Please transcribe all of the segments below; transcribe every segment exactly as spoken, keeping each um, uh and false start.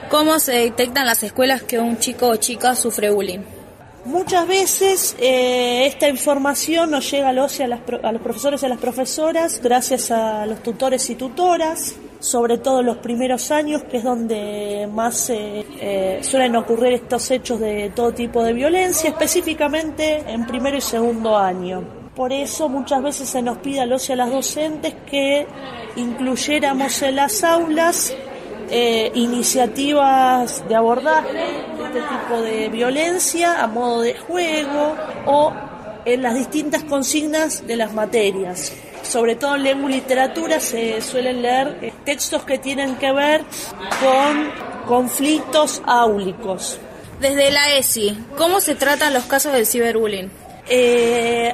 ¿Cómo se detectan las escuelas que un chico o chica sufre bullying? Muchas veces eh, esta información nos llega a los, a, las, a los profesores y a las profesoras gracias a los tutores y tutoras, sobre todo en los primeros años, que es donde más eh, eh, suelen ocurrir estos hechos de todo tipo de violencia, específicamente en primero y segundo año. Por eso muchas veces se nos pide a los y a las docentes que incluyéramos en las aulas Eh, iniciativas de abordaje de este tipo de violencia a modo de juego o en las distintas consignas de las materias. Sobre todo en lengua y literatura se suelen leer eh, textos que tienen que ver con conflictos áulicos. Desde la E S I, ¿cómo se tratan los casos del ciberbullying? Eh,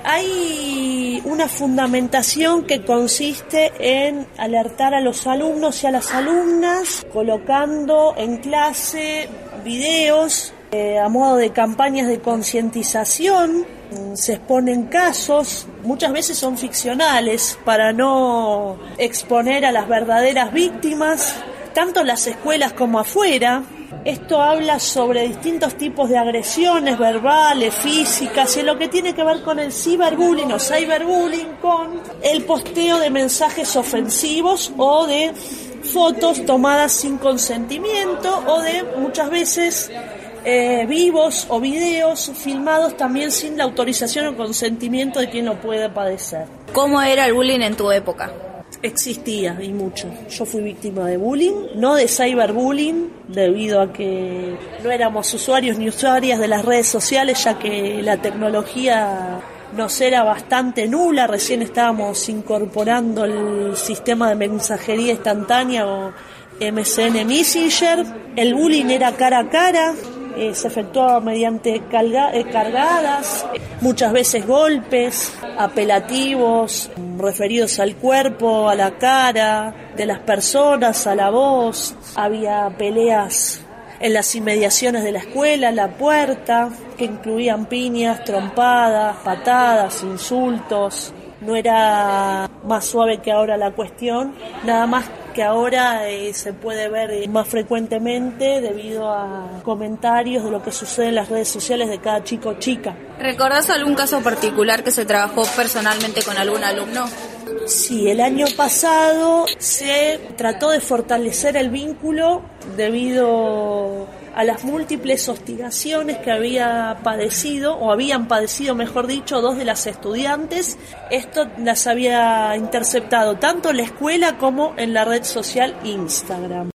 hay una fundamentación que consiste en alertar a los alumnos y a las alumnas, colocando en clase videos eh, a modo de campañas de concientización. Se exponen casos, muchas veces son ficcionales, para no exponer a las verdaderas víctimas, tanto en las escuelas como afuera. Esto habla sobre distintos tipos de agresiones verbales, físicas, y en lo que tiene que ver con el ciberbullying o cyberbullying, con el posteo de mensajes ofensivos o de fotos tomadas sin consentimiento o de muchas veces eh, vivos o videos filmados también sin la autorización o consentimiento de quien lo puede padecer. ¿Cómo era el bullying en tu época? Existía, y mucho. Yo fui víctima de bullying, no de cyberbullying, debido a que no éramos usuarios ni usuarias de las redes sociales, ya que la tecnología nos era bastante nula. Recién estábamos incorporando el sistema de mensajería instantánea o M S N Messenger. El bullying era cara a cara. Eh, se efectuaba mediante carga, eh, cargadas, muchas veces golpes, apelativos, referidos al cuerpo, a la cara, de las personas, a la voz. Había peleas en las inmediaciones de la escuela, en la puerta, que incluían piñas, trompadas, patadas, insultos. No era más suave que ahora la cuestión, nada más que ahora eh, se puede ver eh, más frecuentemente debido a comentarios de lo que sucede en las redes sociales de cada chico o chica. ¿Recordás algún caso particular que se trabajó personalmente con algún alumno? Sí, el año pasado se trató de fortalecer el vínculo debido a las múltiples hostigaciones que había padecido, o habían padecido, mejor dicho, dos de las estudiantes. Esto las había interceptado tanto en la escuela como en la red social Instagram.